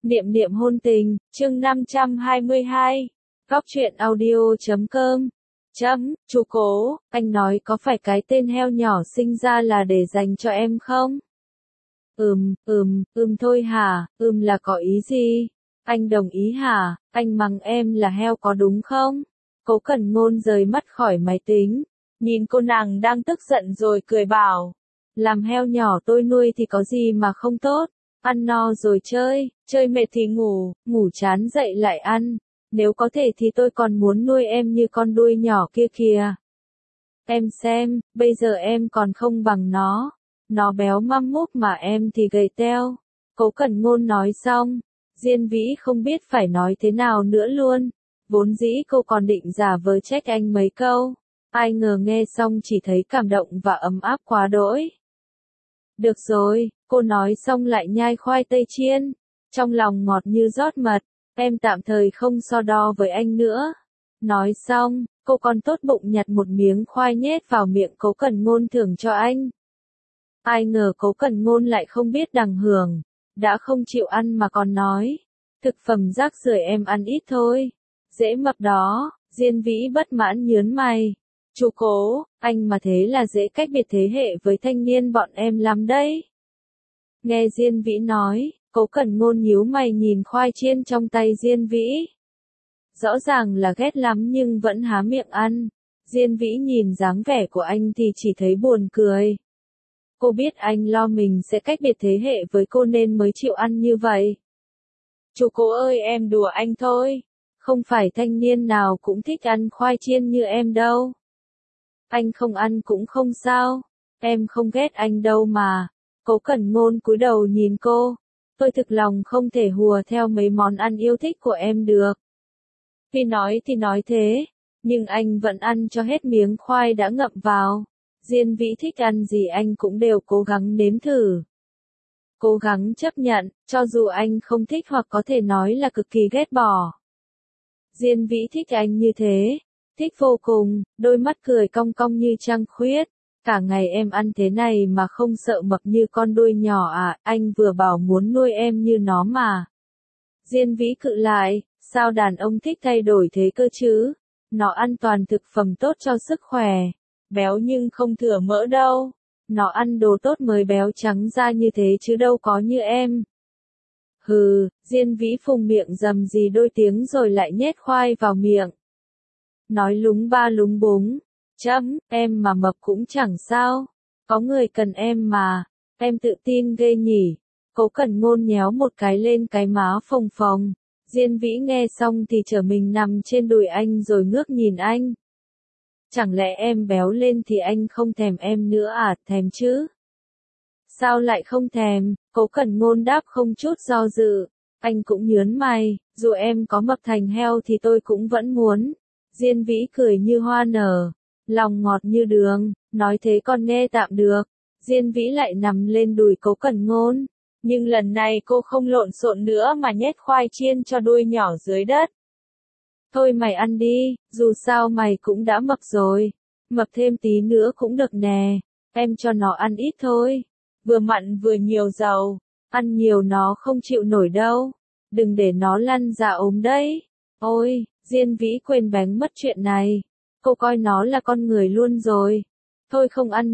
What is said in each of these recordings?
Niệm niệm hôn tình, chương 522. Góc truyện audio.com. Chú Cố, anh nói có phải cái tên heo nhỏ sinh ra là để dành cho em không? Thôi hả, là có ý gì? Anh đồng ý hả, anh mắng em là heo có đúng không? Cố Cẩn Ngôn rời mắt khỏi máy tính, nhìn cô nàng đang tức giận rồi cười bảo. Làm heo nhỏ tôi nuôi thì có gì mà không tốt, ăn no rồi chơi mệt thì ngủ, ngủ chán dậy lại ăn. Nếu có thể thì tôi còn muốn nuôi em như con đuôi nhỏ kia kìa. Em xem, bây giờ em còn không bằng nó. Nó béo măm múp mà em thì gầy teo. Cố Cẩn Ngôn nói xong, Diên Vĩ không biết phải nói thế nào nữa luôn. Vốn dĩ cô còn định giả vờ trách anh mấy câu. Ai ngờ nghe xong chỉ thấy cảm động và ấm áp quá đỗi. Được rồi, cô nói xong lại nhai khoai tây chiên. Trong lòng ngọt như rót mật, em tạm thời không so đo với anh nữa. Nói xong, cô còn tốt bụng nhặt một miếng khoai nhét vào miệng Cố Cẩn Ngôn thưởng cho anh. Ai ngờ Cố Cẩn Ngôn lại không biết đằng hưởng, đã không chịu ăn mà còn nói. Thực phẩm rác rưởi em ăn ít thôi. Dễ mập đó, Diên Vĩ bất mãn nhớn mày. Chú Cố, anh mà thế là dễ cách biệt thế hệ với thanh niên bọn em lắm đấy. Nghe Diên Vĩ nói, Cố Cẩn Ngôn nhíu mày nhìn khoai chiên trong tay Diên Vĩ. Rõ ràng là ghét lắm nhưng vẫn há miệng ăn. Diên Vĩ nhìn dáng vẻ của anh thì chỉ thấy buồn cười. Cô biết anh lo mình sẽ cách biệt thế hệ với cô nên mới chịu ăn như vậy. Chú Cố ơi, em đùa anh thôi. Không phải thanh niên nào cũng thích ăn khoai chiên như em đâu. Anh không ăn cũng không sao. Em không ghét anh đâu mà. Cố Cẩn Ngôn cúi đầu nhìn cô. Tôi thực lòng không thể hùa theo mấy món ăn yêu thích của em được. Khi nói thì nói thế, nhưng anh vẫn ăn cho hết miếng khoai đã ngậm vào. Diên Vĩ thích ăn gì anh cũng đều cố gắng nếm thử. Cố gắng chấp nhận, cho dù anh không thích hoặc có thể nói là cực kỳ ghét bỏ. Diên Vĩ thích anh như thế, thích vô cùng, đôi mắt cười cong cong như trăng khuyết. Cả ngày em ăn thế này mà không sợ mập như con đuôi nhỏ à, anh vừa bảo muốn nuôi em như nó mà. Diên Vĩ cự lại, sao đàn ông thích thay đổi thế cơ chứ? Nó ăn toàn thực phẩm tốt cho sức khỏe, béo nhưng không thừa mỡ đâu. Nó ăn đồ tốt mới béo trắng da như thế chứ đâu có như em. Hừ, Diên Vĩ phùng miệng rầm rì đôi tiếng rồi lại nhét khoai vào miệng. Nói lúng ba lúng búng. Em mà mập cũng chẳng sao. Có người cần em mà. Em tự tin ghê nhỉ. Cố Cẩn Ngôn nhéo một cái lên cái má phồng phồng. Diên Vĩ nghe xong thì trở mình nằm trên đùi anh rồi ngước nhìn anh. Chẳng lẽ em béo lên thì anh không thèm em nữa à? Thèm chứ? Sao lại không thèm? Cố Cẩn Ngôn đáp không chút do dự. Anh cũng nhớn mày, dù em có mập thành heo thì tôi cũng vẫn muốn. Diên Vĩ cười như hoa nở, lòng ngọt như đường, nói thế còn nghe tạm được. Diên Vĩ lại nằm lên đùi Cố Cẩn Ngôn, nhưng lần này cô không lộn xộn nữa mà nhét khoai chiên cho đuôi nhỏ dưới đất. Thôi mày ăn đi, dù sao mày cũng đã mập rồi, mập thêm tí nữa cũng được nè, em cho nó ăn ít thôi, vừa mặn vừa nhiều dầu, ăn nhiều nó không chịu nổi đâu, đừng để nó lăn ra ốm đấy. Ôi, Diên Vĩ quên bén mất chuyện này, cô coi nó là con người luôn rồi. Thôi không ăn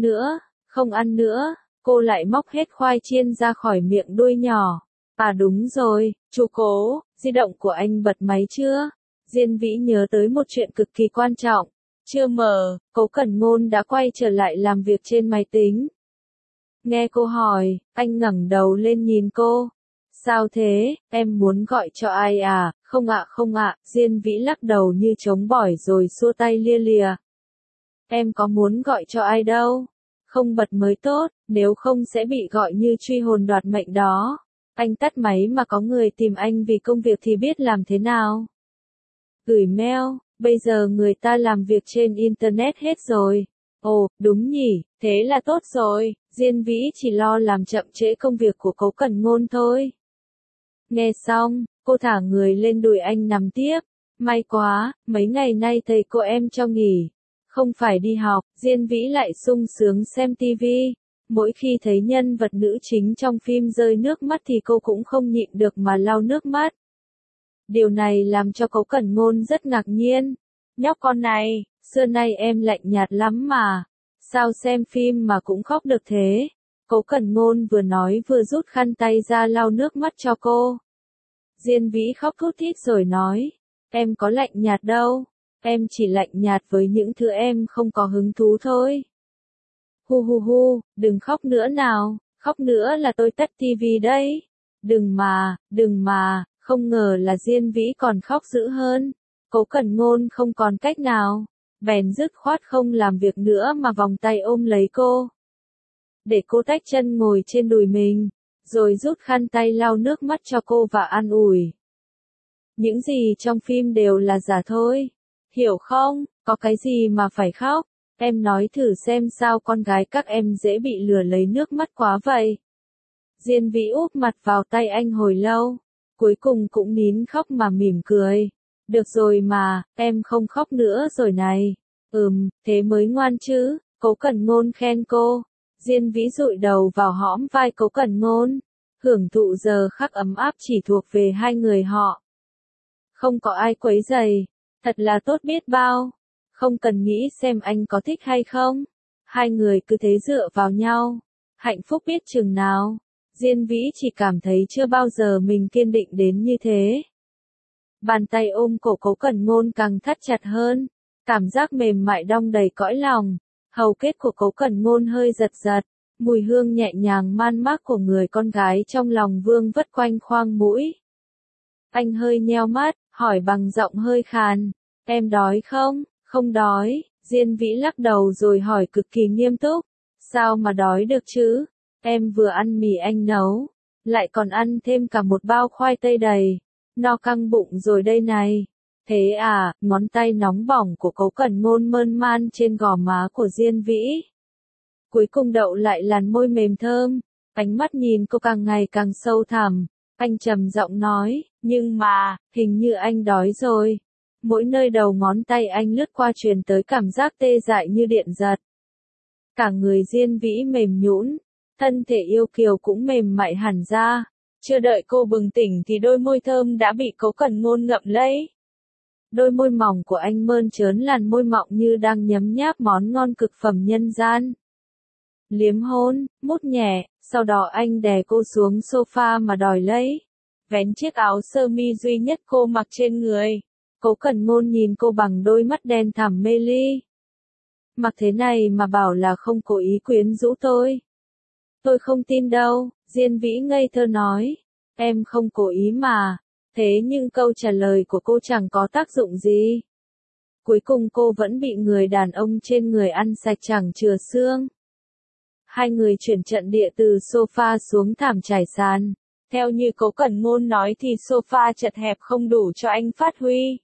nữa, cô lại móc hết khoai chiên ra khỏi miệng đuôi nhỏ. À đúng rồi, chú Cố, di động của anh bật máy chưa? Diên Vĩ nhớ tới một chuyện cực kỳ quan trọng. Chưa mở, Cố Cẩn Ngôn đã quay trở lại làm việc trên máy tính. Nghe cô hỏi, anh ngẩng đầu lên nhìn cô. Sao thế, em muốn gọi cho ai à? Không ạ, Diên Vĩ lắc đầu như trống bỏi rồi xua tay lia lìa. Em có muốn gọi cho ai đâu. Không bật mới tốt, nếu không sẽ bị gọi như truy hồn đoạt mệnh đó. Anh tắt máy mà có người tìm anh vì công việc thì biết làm thế nào. Gửi mail, bây giờ người ta làm việc trên Internet hết rồi. Ồ, đúng nhỉ, thế là tốt rồi, Diên Vĩ chỉ lo làm chậm trễ công việc của Cố Cẩn Ngôn thôi. Nghe xong, cô thả người lên đùi anh nằm tiếp. May quá, mấy ngày nay thầy cô em cho nghỉ. Không phải đi học, Diên Vĩ lại sung sướng xem tivi. Mỗi khi thấy nhân vật nữ chính trong phim rơi nước mắt thì cô cũng không nhịn được mà lau nước mắt. Điều này làm cho Cố Cẩn Ngôn rất ngạc nhiên. Nhóc con này, xưa nay em lạnh nhạt lắm mà. Sao xem phim mà cũng khóc được thế? Cố Cẩn Ngôn vừa nói vừa rút khăn tay ra lau nước mắt cho cô. Diên Vĩ khóc thút thít rồi nói, em có lạnh nhạt đâu, em chỉ lạnh nhạt với những thứ em không có hứng thú thôi. Hu hu hu, đừng khóc nữa nào, khóc nữa là tôi tắt tivi đấy. Đừng mà, không ngờ là Diên Vĩ còn khóc dữ hơn. Cố Cẩn Ngôn không còn cách nào, bèn dứt khoát không làm việc nữa mà vòng tay ôm lấy cô. Để cô tách chân ngồi trên đùi mình, rồi rút khăn tay lau nước mắt cho cô và an ủi. Những gì trong phim đều là giả thôi, hiểu không, có cái gì mà phải khóc, em nói thử xem sao con gái các em dễ bị lừa lấy nước mắt quá vậy. Diên Vĩ úp mặt vào tay anh hồi lâu, cuối cùng cũng nín khóc mà mỉm cười. Được rồi mà, em không khóc nữa rồi này. Thế mới ngoan chứ, Cố Cẩn Ngôn khen cô. Diên Vĩ dụi đầu vào hõm vai Cố Cẩn Ngôn, hưởng thụ giờ khắc ấm áp chỉ thuộc về hai người họ. Không có ai quấy rầy, thật là tốt biết bao. Không cần nghĩ xem anh có thích hay không. Hai người cứ thế dựa vào nhau, hạnh phúc biết chừng nào. Diên Vĩ chỉ cảm thấy chưa bao giờ mình kiên định đến như thế. Bàn tay ôm cổ Cố Cẩn Ngôn càng thắt chặt hơn, cảm giác mềm mại đong đầy cõi lòng. Hầu kết của Cố Cẩn Ngôn hơi giật giật, mùi hương nhẹ nhàng man mác của người con gái trong lòng vương vất quanh khoang mũi. Anh hơi nheo mắt, hỏi bằng giọng hơi khàn, em đói không? Không đói, Diên Vĩ lắc đầu rồi hỏi cực kỳ nghiêm túc, sao mà đói được chứ? Em vừa ăn mì anh nấu, lại còn ăn thêm cả một bao khoai tây đầy, no căng bụng rồi đây này. Thế à, ngón tay nóng bỏng của Cố Cẩn Ngôn mơn man trên gò má của Diên Vĩ. Cuối cùng đậu lại làn môi mềm thơm, ánh mắt nhìn cô càng ngày càng sâu thẳm, anh trầm giọng nói, nhưng mà, hình như anh đói rồi. Mỗi nơi đầu ngón tay anh lướt qua truyền tới cảm giác tê dại như điện giật. Cả người Diên Vĩ mềm nhũn, thân thể yêu kiều cũng mềm mại hẳn ra. Chưa đợi cô bừng tỉnh thì đôi môi thơm đã bị Cố Cẩn Ngôn ngậm lấy. Đôi môi mỏng của anh mơn trớn làn môi mọng như đang nhấm nháp món ngon cực phẩm nhân gian. Liếm hôn, mút nhẹ, sau đó anh đè cô xuống sofa mà đòi lấy. Vén chiếc áo sơ mi duy nhất cô mặc trên người. Cố Cẩn Ngôn nhìn cô bằng đôi mắt đen thẳm mê ly. Mặc thế này mà bảo là không cố ý quyến rũ tôi. Tôi không tin đâu, Diên Vĩ ngây thơ nói. Em không cố ý mà. Thế nhưng câu trả lời của cô chẳng có tác dụng gì. Cuối cùng cô vẫn bị người đàn ông trên người ăn sạch chẳng chừa xương. Hai người chuyển trận địa từ sofa xuống thảm trải sàn. Theo như Cố Cẩn Ngôn nói thì sofa chật hẹp không đủ cho anh phát huy.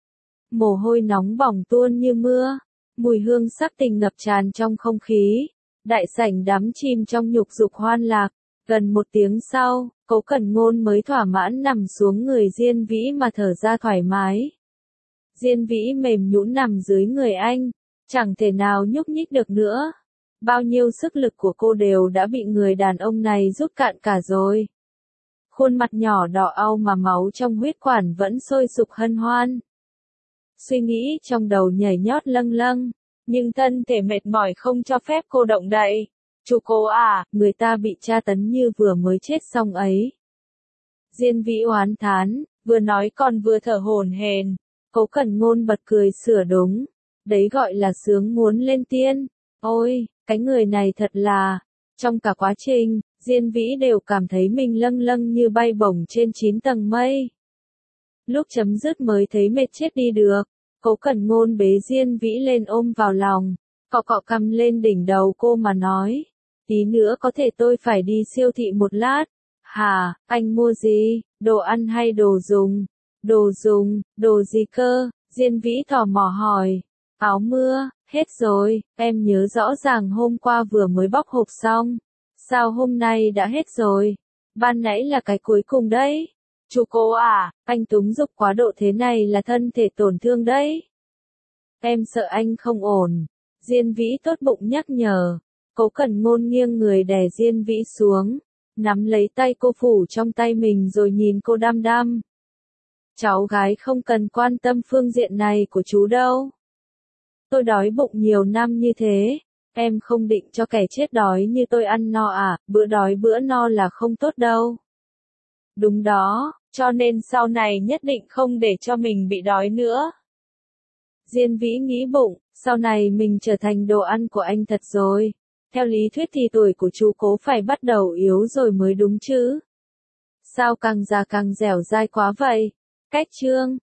Mồ hôi nóng bỏng tuôn như mưa. Mùi hương sắc tình ngập tràn trong không khí. Đại sảnh đắm chìm trong nhục dục hoan lạc. Gần một tiếng sau, Cố Cẩn Ngôn mới thỏa mãn nằm xuống người Diên Vĩ mà thở ra thoải mái. Diên Vĩ mềm nhũn nằm dưới người anh, chẳng thể nào nhúc nhích được nữa. Bao nhiêu sức lực của cô đều đã bị người đàn ông này rút cạn cả rồi. Khuôn mặt nhỏ đỏ au mà máu trong huyết quản vẫn sôi sục hân hoan. Suy nghĩ trong đầu nhảy nhót lâng lâng, nhưng thân thể mệt mỏi không cho phép cô động đậy. Chú cô à, người ta bị tra tấn như vừa mới chết xong ấy. Diên Vĩ oán thán, vừa nói còn vừa thở hổn hển. Cố Cẩn Ngôn bật cười sửa đúng. Đấy gọi là sướng muốn lên tiên. Ôi, cái người này thật là... Trong cả quá trình, Diên Vĩ đều cảm thấy mình lâng lâng như bay bổng trên 9 tầng mây. Lúc chấm dứt mới thấy mệt chết đi được. Cố Cẩn Ngôn bế Diên Vĩ lên ôm vào lòng. Cọ cọ cằm lên đỉnh đầu cô mà nói. Tí nữa có thể tôi phải đi siêu thị một lát. Hả, anh mua gì? Đồ ăn hay đồ dùng? Đồ dùng, đồ gì cơ? Diên Vĩ tò mò hỏi. Áo mưa, hết rồi, em nhớ rõ ràng hôm qua vừa mới bóc hộp xong. Sao hôm nay đã hết rồi? Ban nãy là cái cuối cùng đấy. Chú cô à, anh túng dục quá độ thế này là thân thể tổn thương đấy. Em sợ anh không ổn. Diên Vĩ tốt bụng nhắc nhở. Cố Cẩn Ngôn nghiêng người đè Diên Vĩ xuống, nắm lấy tay cô phủ trong tay mình rồi nhìn cô đăm đăm. Cháu gái không cần quan tâm phương diện này của chú đâu. Tôi đói bụng nhiều năm như thế, em không định cho kẻ chết đói như tôi ăn no à, bữa đói bữa no là không tốt đâu. Đúng đó, cho nên sau này nhất định không để cho mình bị đói nữa. Diên Vĩ nghĩ bụng, sau này mình trở thành đồ ăn của anh thật rồi. Theo lý thuyết thì tuổi của chú Cố phải bắt đầu yếu rồi mới đúng chứ. Sao càng già càng dẻo dai quá vậy? Cách chương